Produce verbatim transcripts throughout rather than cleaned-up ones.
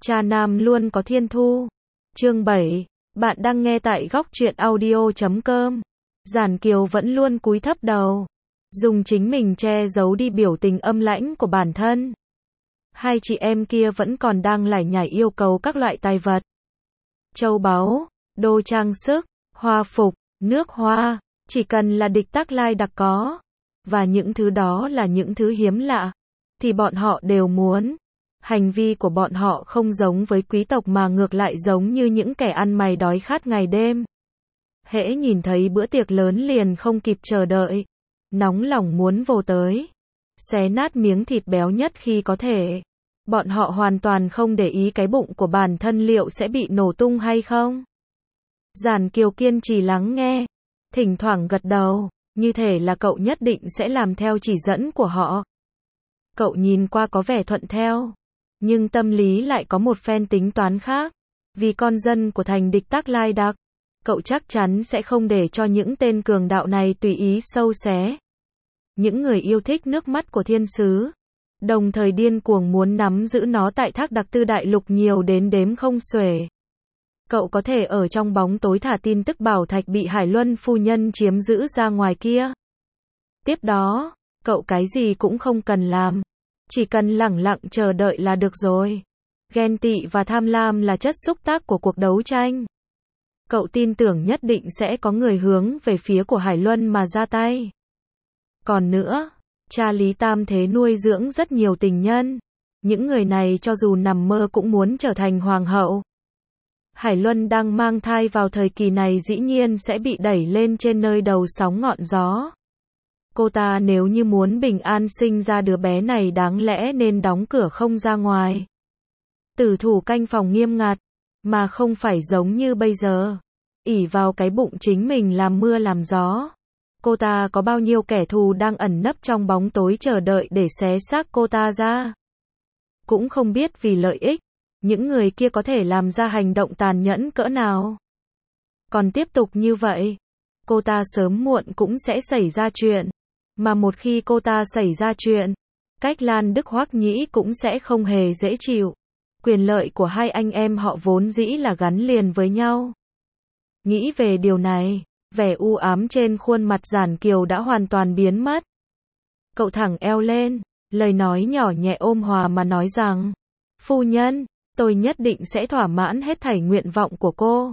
Cha nam luôn có thiên thu. Chương bảy. Bạn đang nghe tại góc truyện audio chấm com. Giản Kiều vẫn luôn cúi thấp đầu, dùng chính mình che giấu đi biểu tình âm lãnh của bản thân. Hai chị em kia vẫn còn đang lải nhải yêu cầu các loại tài vật, châu báu, đồ trang sức, hoa phục, nước hoa, chỉ cần là địch Tắc Lai đặc có, và những thứ đó là những thứ hiếm lạ, thì bọn họ đều muốn. Hành vi của bọn họ không giống với quý tộc mà ngược lại giống như những kẻ ăn mày đói khát ngày đêm. Hễ nhìn thấy bữa tiệc lớn liền không kịp chờ đợi, nóng lòng muốn vồ tới, xé nát miếng thịt béo nhất khi có thể. Bọn họ hoàn toàn không để ý cái bụng của bản thân liệu sẽ bị nổ tung hay không. Giản Kiều kiên trì lắng nghe, thỉnh thoảng gật đầu, như thể là cậu nhất định sẽ làm theo chỉ dẫn của họ. Cậu nhìn qua có vẻ thuận theo, nhưng tâm lý lại có một phen tính toán khác. Vì con dân của thành địch Tắc Lai đặc, cậu chắc chắn sẽ không để cho những tên cường đạo này tùy ý sâu xé. Những người yêu thích nước mắt của thiên sứ, đồng thời điên cuồng muốn nắm giữ nó tại Thác Đặc Tư Đại Lục nhiều đến đếm không xuể. Cậu có thể ở trong bóng tối thả tin tức bảo thạch bị Hải Luân phu nhân chiếm giữ ra ngoài kia. Tiếp đó, cậu cái gì cũng không cần làm, chỉ cần lẳng lặng chờ đợi là được rồi. Ghen tị và tham lam là chất xúc tác của cuộc đấu tranh. Cậu tin tưởng nhất định sẽ có người hướng về phía của Hải Luân mà ra tay. Còn nữa, cha Lý Tam Thế nuôi dưỡng rất nhiều tình nhân. Những người này cho dù nằm mơ cũng muốn trở thành hoàng hậu. Hải Luân đang mang thai vào thời kỳ này dĩ nhiên sẽ bị đẩy lên trên nơi đầu sóng ngọn gió. Cô ta nếu như muốn bình an sinh ra đứa bé này đáng lẽ nên đóng cửa không ra ngoài. Tử thủ canh phòng nghiêm ngặt, mà không phải giống như bây giờ, ỷ vào cái bụng chính mình làm mưa làm gió. Cô ta có bao nhiêu kẻ thù đang ẩn nấp trong bóng tối chờ đợi để xé xác cô ta ra. Cũng không biết vì lợi ích, những người kia có thể làm ra hành động tàn nhẫn cỡ nào. Còn tiếp tục như vậy, cô ta sớm muộn cũng sẽ xảy ra chuyện. Mà một khi cô ta xảy ra chuyện, Cách Lan Đức Hoắc Nhĩ cũng sẽ không hề dễ chịu. Quyền lợi của hai anh em họ vốn dĩ là gắn liền với nhau. Nghĩ về điều này, vẻ u ám trên khuôn mặt Giản Kiều đã hoàn toàn biến mất. Cậu thẳng eo lên, lời nói nhỏ nhẹ ôm hòa mà nói rằng, phu nhân, tôi nhất định sẽ thỏa mãn hết thảy nguyện vọng của cô.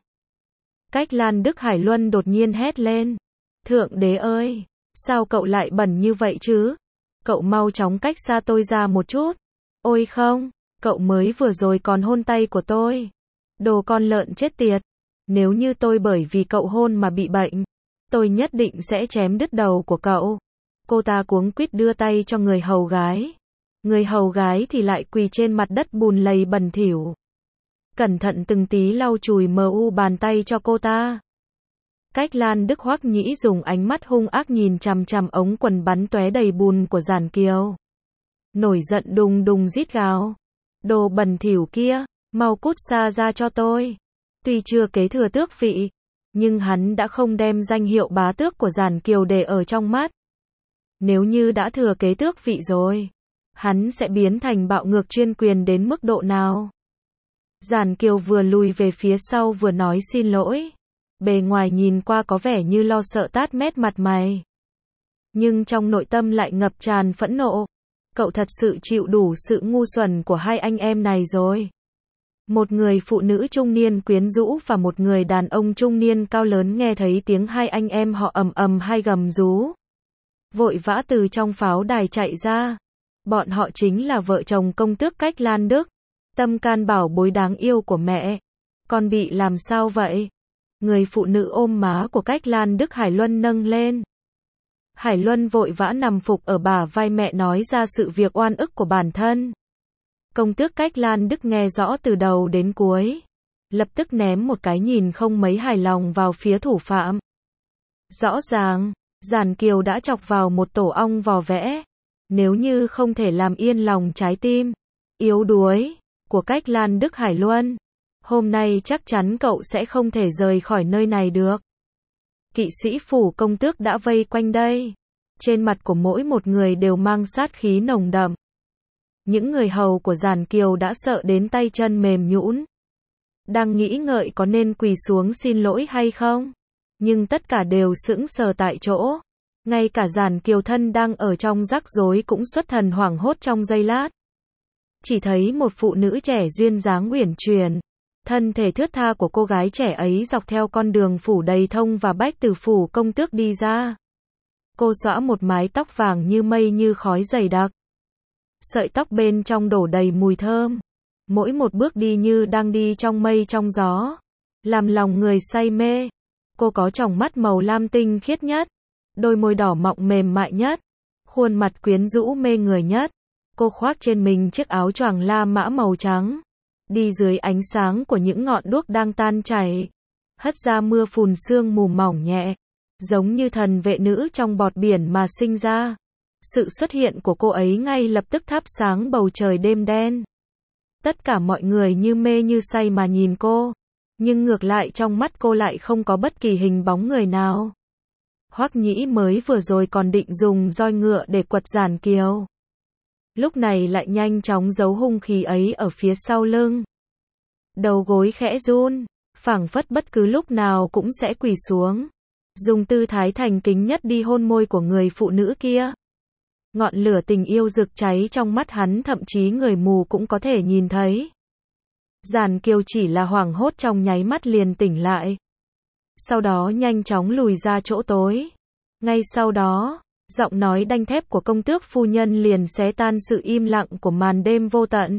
Cách Lan Đức Hải Luân đột nhiên hét lên, thượng đế ơi, sao cậu lại bẩn như vậy chứ? Cậu mau chóng cách xa tôi ra một chút. Ôi không, cậu mới vừa rồi còn hôn tay của tôi. Đồ con lợn chết tiệt. Nếu như tôi bởi vì cậu hôn mà bị bệnh, tôi nhất định sẽ chém đứt đầu của cậu. Cô ta cuống quýt đưa tay cho người hầu gái. Người hầu gái thì lại quỳ trên mặt đất bùn lầy bẩn thỉu. Cẩn thận từng tí lau chùi mờ u bàn tay cho cô ta. Cách Lan Đức Hoắc Nhĩ dùng ánh mắt hung ác nhìn chằm chằm ống quần bắn tóe đầy bùn của Giản Kiều. Nổi giận đùng đùng rít gào. Đồ bẩn thỉu kia, mau cút xa ra cho tôi. Tuy chưa kế thừa tước vị, nhưng hắn đã không đem danh hiệu bá tước của Giản Kiều để ở trong mắt. Nếu như đã thừa kế tước vị rồi, hắn sẽ biến thành bạo ngược chuyên quyền đến mức độ nào? Giản Kiều vừa lùi về phía sau vừa nói xin lỗi. Bề ngoài nhìn qua có vẻ như lo sợ tát mét mặt mày, nhưng trong nội tâm lại ngập tràn phẫn nộ. Cậu thật sự chịu đủ sự ngu xuẩn của hai anh em này rồi. Một người phụ nữ trung niên quyến rũ và một người đàn ông trung niên cao lớn nghe thấy tiếng hai anh em họ ầm ầm hai gầm rú, vội vã từ trong pháo đài chạy ra. Bọn họ chính là vợ chồng công tước Cách Lan Đức, tâm can bảo bối đáng yêu của mẹ. Con bị làm sao vậy? Người phụ nữ ôm má của Cách Lan Đức Hải Luân nâng lên. Hải Luân vội vã nằm phục ở bả vai mẹ nói ra sự việc oan ức của bản thân. Công tước Cách Lan Đức nghe rõ từ đầu đến cuối, lập tức ném một cái nhìn không mấy hài lòng vào phía thủ phạm. Rõ ràng, Giản Kiều đã chọc vào một tổ ong vò vẽ. Nếu như không thể làm yên lòng trái tim yếu đuối của Cách Lan Đức Hải Luân, hôm nay chắc chắn cậu sẽ không thể rời khỏi nơi này được. Kỵ sĩ phủ công tước đã vây quanh đây. Trên mặt của mỗi một người đều mang sát khí nồng đậm. Những người hầu của Giản Kiều đã sợ đến tay chân mềm nhũn. Đang nghĩ ngợi có nên quỳ xuống xin lỗi hay không, nhưng tất cả đều sững sờ tại chỗ. Ngay cả Giản Kiều thân đang ở trong rắc rối cũng xuất thần hoảng hốt trong giây lát. Chỉ thấy một phụ nữ trẻ duyên dáng uyển chuyển, thân thể thướt tha của cô gái trẻ ấy dọc theo con đường phủ đầy thông và bách từ phủ công tước đi ra. Cô xõa một mái tóc vàng như mây như khói dày đặc. Sợi tóc bên trong đổ đầy mùi thơm. Mỗi một bước đi như đang đi trong mây trong gió, làm lòng người say mê. Cô có tròng mắt màu lam tinh khiết nhất, đôi môi đỏ mọng mềm mại nhất, khuôn mặt quyến rũ mê người nhất. Cô khoác trên mình chiếc áo choàng La Mã màu trắng, đi dưới ánh sáng của những ngọn đuốc đang tan chảy, hất ra mưa phùn sương mù mỏng nhẹ, giống như thần vệ nữ trong bọt biển mà sinh ra. Sự xuất hiện của cô ấy ngay lập tức thắp sáng bầu trời đêm đen. Tất cả mọi người như mê như say mà nhìn cô, nhưng ngược lại trong mắt cô lại không có bất kỳ hình bóng người nào. Hoắc Nhĩ mới vừa rồi còn định dùng roi ngựa để quật Giản Kiều, lúc này lại nhanh chóng giấu hung khí ấy ở phía sau lưng. Đầu gối khẽ run, phảng phất bất cứ lúc nào cũng sẽ quỳ xuống, dùng tư thái thành kính nhất đi hôn môi của người phụ nữ kia. Ngọn lửa tình yêu rực cháy trong mắt hắn thậm chí người mù cũng có thể nhìn thấy. Giản Kiều chỉ là hoảng hốt trong nháy mắt liền tỉnh lại. Sau đó nhanh chóng lùi ra chỗ tối. Ngay sau đó, giọng nói đanh thép của công tước phu nhân liền xé tan sự im lặng của màn đêm vô tận.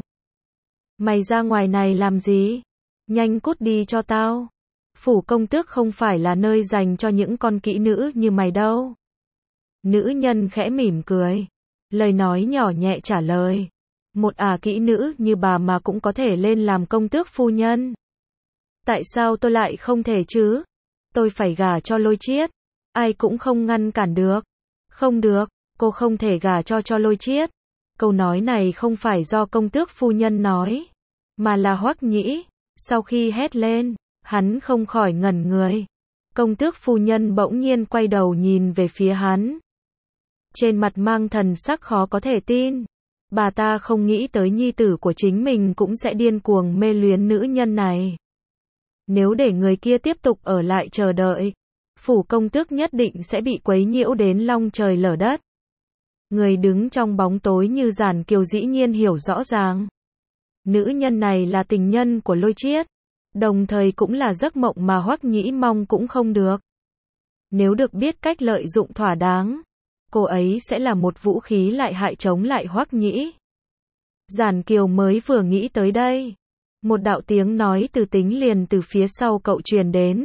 Mày ra ngoài này làm gì? Nhanh cút đi cho tao. Phủ công tước không phải là nơi dành cho những con kỹ nữ như mày đâu. Nữ nhân khẽ mỉm cười, lời nói nhỏ nhẹ trả lời. Một ả kỹ nữ như bà mà cũng có thể lên làm công tước phu nhân. Tại sao tôi lại không thể chứ? Tôi phải gả cho Lôi Chiết. Ai cũng không ngăn cản được. Không được, cô không thể gả cho cho Lôi Chiết. Câu nói này không phải do công tước phu nhân nói, mà là Hoắc Nhĩ. Sau khi hét lên, hắn không khỏi ngẩn người. Công tước phu nhân bỗng nhiên quay đầu nhìn về phía hắn. Trên mặt mang thần sắc khó có thể tin. Bà ta không nghĩ tới nhi tử của chính mình cũng sẽ điên cuồng mê luyến nữ nhân này. Nếu để người kia tiếp tục ở lại chờ đợi, phủ công tước nhất định sẽ bị quấy nhiễu đến long trời lở đất. Người đứng trong bóng tối như Giản Kiều dĩ nhiên hiểu rõ ràng. Nữ nhân này là tình nhân của Lôi Chiết, đồng thời cũng là giấc mộng mà Hoắc Nhĩ mong cũng không được. Nếu được biết cách lợi dụng thỏa đáng, cô ấy sẽ là một vũ khí lại hại chống lại Hoắc Nhĩ. Giản Kiều mới vừa nghĩ tới đây, một đạo tiếng nói từ tính liền từ phía sau cậu truyền đến.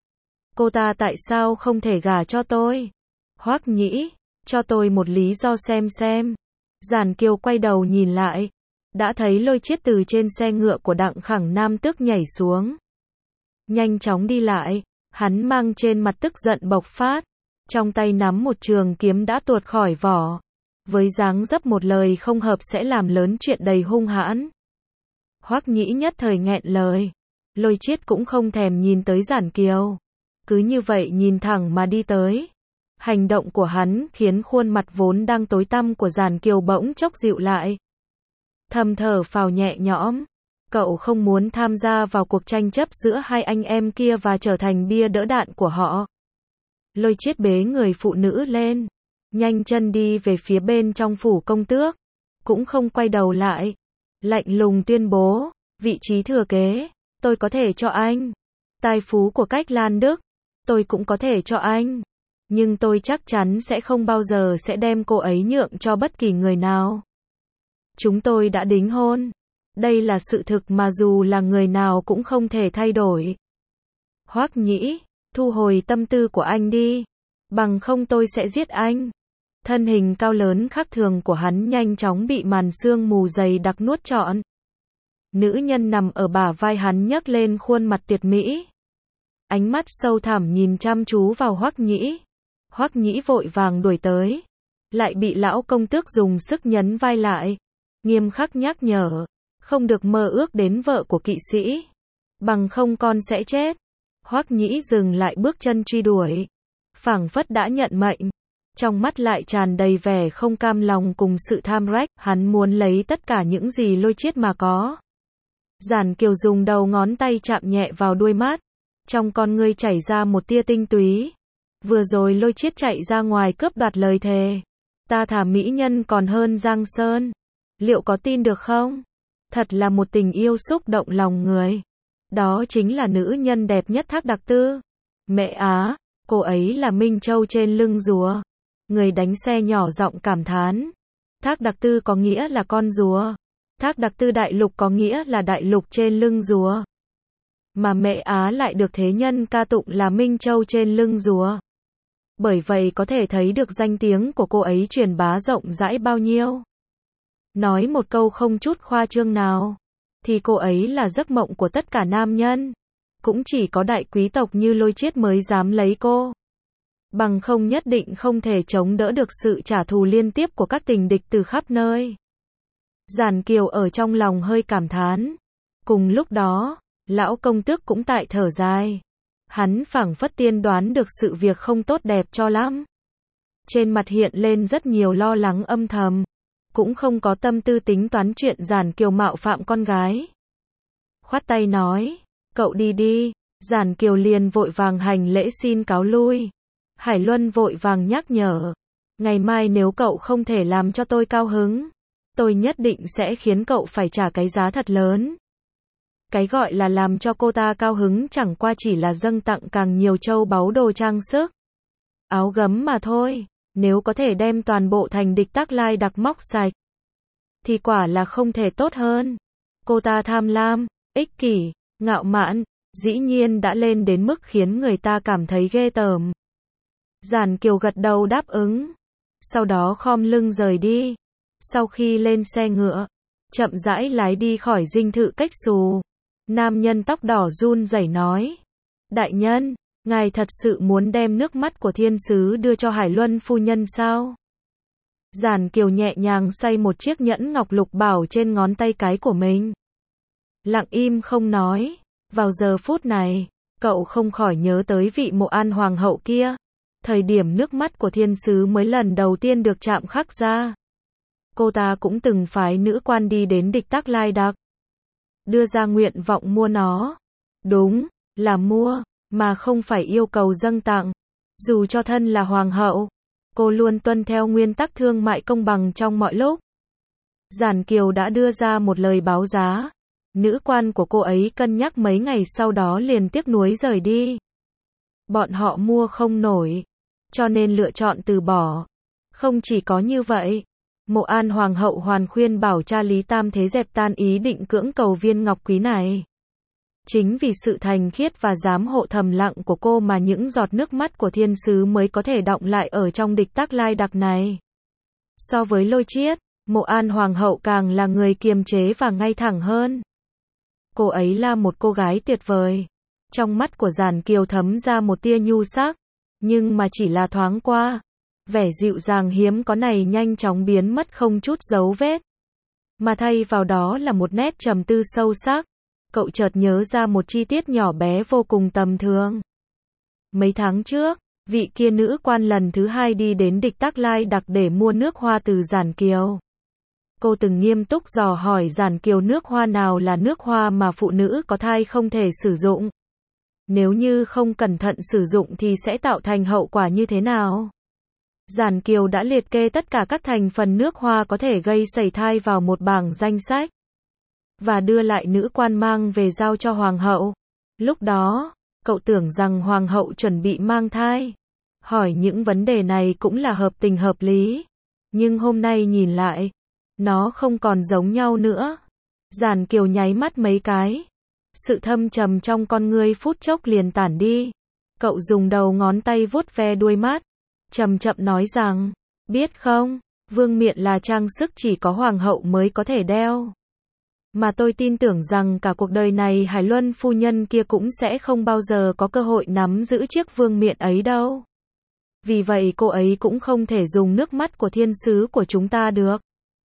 Cô ta tại sao không thể gả cho tôi? Hoắc Nhĩ, cho tôi một lý do xem xem. Giản Kiều quay đầu nhìn lại, đã thấy Lôi Chiết từ trên xe ngựa của Đặng Khẳng Nam Tước nhảy xuống. Nhanh chóng đi lại, hắn mang trên mặt tức giận bộc phát, trong tay nắm một trường kiếm đã tuột khỏi vỏ, với dáng dấp một lời không hợp sẽ làm lớn chuyện đầy hung hãn. Hoắc Nhĩ nhất thời nghẹn lời, Lôi Chiết cũng không thèm nhìn tới Giản Kiều, cứ như vậy nhìn thẳng mà đi tới. Hành động của hắn khiến khuôn mặt vốn đang tối tăm của Giản Kiều bỗng chốc dịu lại. Thầm thở phào nhẹ nhõm, cậu không muốn tham gia vào cuộc tranh chấp giữa hai anh em kia và trở thành bia đỡ đạn của họ. Lôi Chiết bế người phụ nữ lên, nhanh chân đi về phía bên trong phủ công tước, cũng không quay đầu lại, lạnh lùng tuyên bố, vị trí thừa kế, tôi có thể cho anh. Tài phú của Cách Lan Đức, tôi cũng có thể cho anh. Nhưng tôi chắc chắn sẽ không bao giờ sẽ đem cô ấy nhượng cho bất kỳ người nào. Chúng tôi đã đính hôn. Đây là sự thực mà dù là người nào cũng không thể thay đổi. Hoắc Nhĩ, thu hồi tâm tư của anh đi, bằng không tôi sẽ giết anh. Thân hình cao lớn khác thường của hắn nhanh chóng bị màn sương mù dày đặc nuốt trọn. Nữ nhân nằm ở bả vai hắn nhấc lên khuôn mặt tuyệt mỹ. Ánh mắt sâu thẳm nhìn chăm chú vào Hoắc Nhĩ. Hoắc Nhĩ vội vàng đuổi tới, lại bị lão công tước dùng sức nhấn vai lại, nghiêm khắc nhắc nhở, không được mơ ước đến vợ của kỵ sĩ, bằng không con sẽ chết. Hoắc Nhĩ dừng lại bước chân truy đuổi, phảng phất đã nhận mệnh, trong mắt lại tràn đầy vẻ không cam lòng cùng sự tham rách, hắn muốn lấy tất cả những gì Lôi Chiết mà có. Giản Kiều dùng đầu ngón tay chạm nhẹ vào đuôi mắt, trong con ngươi chảy ra một tia tinh túy. Vừa rồi Lôi Chiết chạy ra ngoài cướp đoạt lời thề. Ta thà mỹ nhân còn hơn Giang Sơn. Liệu có tin được không? Thật là một tình yêu xúc động lòng người. Đó chính là nữ nhân đẹp nhất Thác Đặc Tư. Mẹ Á, cô ấy là Minh Châu trên lưng rùa. Người đánh xe nhỏ giọng cảm thán. Thác Đặc Tư có nghĩa là con rùa. Thác Đặc Tư đại lục có nghĩa là đại lục trên lưng rùa. Mà mẹ Á lại được thế nhân ca tụng là Minh Châu trên lưng rùa. Bởi vậy có thể thấy được danh tiếng của cô ấy truyền bá rộng rãi bao nhiêu. Nói một câu không chút khoa trương nào, thì cô ấy là giấc mộng của tất cả nam nhân. Cũng chỉ có đại quý tộc như Lôi Chiết mới dám lấy cô. Bằng không nhất định không thể chống đỡ được sự trả thù liên tiếp của các tình địch từ khắp nơi. Giản Kiều ở trong lòng hơi cảm thán. Cùng lúc đó, lão công tước cũng tại thở dài. Hắn phảng phất tiên đoán được sự việc không tốt đẹp cho lắm. Trên mặt hiện lên rất nhiều lo lắng âm thầm. Cũng không có tâm tư tính toán chuyện Giản Kiều mạo phạm con gái. Khoát tay nói, cậu đi đi. Giản Kiều liền vội vàng hành lễ xin cáo lui. Hải Luân vội vàng nhắc nhở. Ngày mai nếu cậu không thể làm cho tôi cao hứng, tôi nhất định sẽ khiến cậu phải trả cái giá thật lớn. Cái gọi là làm cho cô ta cao hứng chẳng qua chỉ là dâng tặng càng nhiều châu báu đồ trang sức, áo gấm mà thôi. Nếu có thể đem toàn bộ thành địch Tác Lai Đặc móc sạch, thì quả là không thể tốt hơn. Cô ta tham lam, ích kỷ, ngạo mạn, dĩ nhiên đã lên đến mức khiến người ta cảm thấy ghê tởm. Giản Kiều gật đầu đáp ứng, sau đó khom lưng rời đi. Sau khi lên xe ngựa, chậm rãi lái đi khỏi dinh thự Cách Xù, nam nhân tóc đỏ run rẩy nói, đại nhân, ngài thật sự muốn đem nước mắt của thiên sứ đưa cho Hải Luân phu nhân sao? Giản Kiều nhẹ nhàng xoay một chiếc nhẫn ngọc lục bảo trên ngón tay cái của mình. Lặng im không nói. Vào giờ phút này, cậu không khỏi nhớ tới vị Mộ An hoàng hậu kia. Thời điểm nước mắt của thiên sứ mới lần đầu tiên được chạm khắc ra. Cô ta cũng từng phái nữ quan đi đến địch Tác Lai Đặc, đưa ra nguyện vọng mua nó. Đúng, là mua, mà không phải yêu cầu dâng tặng. Dù cho thân là hoàng hậu, cô luôn tuân theo nguyên tắc thương mại công bằng trong mọi lúc. Giản Kiều đã đưa ra một lời báo giá. Nữ quan của cô ấy cân nhắc mấy ngày sau đó liền tiếc nuối rời đi. Bọn họ mua không nổi, cho nên lựa chọn từ bỏ. Không chỉ có như vậy, Mộ An hoàng hậu hoàn khuyên bảo cha Lý Tam Thế dẹp tan ý định cưỡng cầu viên ngọc quý này. Chính vì sự thành khiết và giám hộ thầm lặng của cô mà những giọt nước mắt của thiên sứ mới có thể đọng lại ở trong địch Tác Lai Đặc này. So với Lôi Chiết, Mộ An hoàng hậu càng là người kiềm chế và ngay thẳng hơn. Cô ấy là một cô gái tuyệt vời. Trong mắt của Giản Kiều thấm ra một tia nhu sắc, nhưng mà chỉ là thoáng qua. Vẻ dịu dàng hiếm có này nhanh chóng biến mất không chút dấu vết. Mà thay vào đó là một nét trầm tư sâu sắc. Cậu chợt nhớ ra một chi tiết nhỏ bé vô cùng tầm thường. Mấy tháng trước, vị kia nữ quan lần thứ hai đi đến địch Tác Lai Đặc để mua nước hoa từ Giản Kiều. Cô từng nghiêm túc dò hỏi Giản Kiều nước hoa nào là nước hoa mà phụ nữ có thai không thể sử dụng. Nếu như không cẩn thận sử dụng thì sẽ tạo thành hậu quả như thế nào? Giản Kiều đã liệt kê tất cả các thành phần nước hoa có thể gây sẩy thai vào một bảng danh sách, và đưa lại nữ quan mang về giao cho hoàng hậu. Lúc đó, cậu tưởng rằng hoàng hậu chuẩn bị mang thai. Hỏi những vấn đề này cũng là hợp tình hợp lý. Nhưng hôm nay nhìn lại, nó không còn giống nhau nữa. Giản Kiều nháy mắt mấy cái. Sự thâm trầm trong con ngươi phút chốc liền tản đi. Cậu dùng đầu ngón tay vuốt ve đuôi mắt, chậm chậm nói rằng, biết không, vương miện là trang sức chỉ có hoàng hậu mới có thể đeo. Mà tôi tin tưởng rằng cả cuộc đời này Hải Luân phu nhân kia cũng sẽ không bao giờ có cơ hội nắm giữ chiếc vương miện ấy đâu. Vì vậy cô ấy cũng không thể dùng nước mắt của thiên sứ của chúng ta được.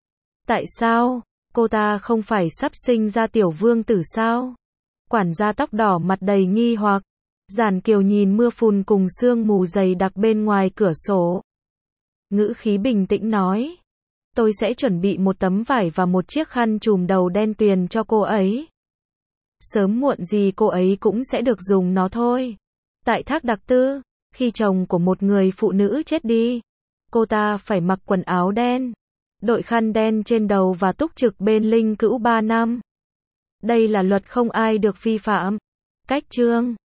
Tại sao? Cô ta không phải sắp sinh ra tiểu vương tử sao? Quản gia tóc đỏ mặt đầy nghi hoặc. Giản Kiều nhìn mưa phùn cùng sương mù dày đặc bên ngoài cửa sổ. ngữ khí bình tĩnh nói. Tôi sẽ chuẩn bị một tấm vải và một chiếc khăn trùm đầu đen tuyền cho cô ấy. Sớm muộn gì cô ấy cũng sẽ được dùng nó thôi. Tại Thác Đặc Tư, khi chồng của một người phụ nữ chết đi, cô ta phải mặc quần áo đen, đội khăn đen trên đầu và túc trực bên linh cữu ba năm. Đây là luật không ai được vi phạm. Cách chương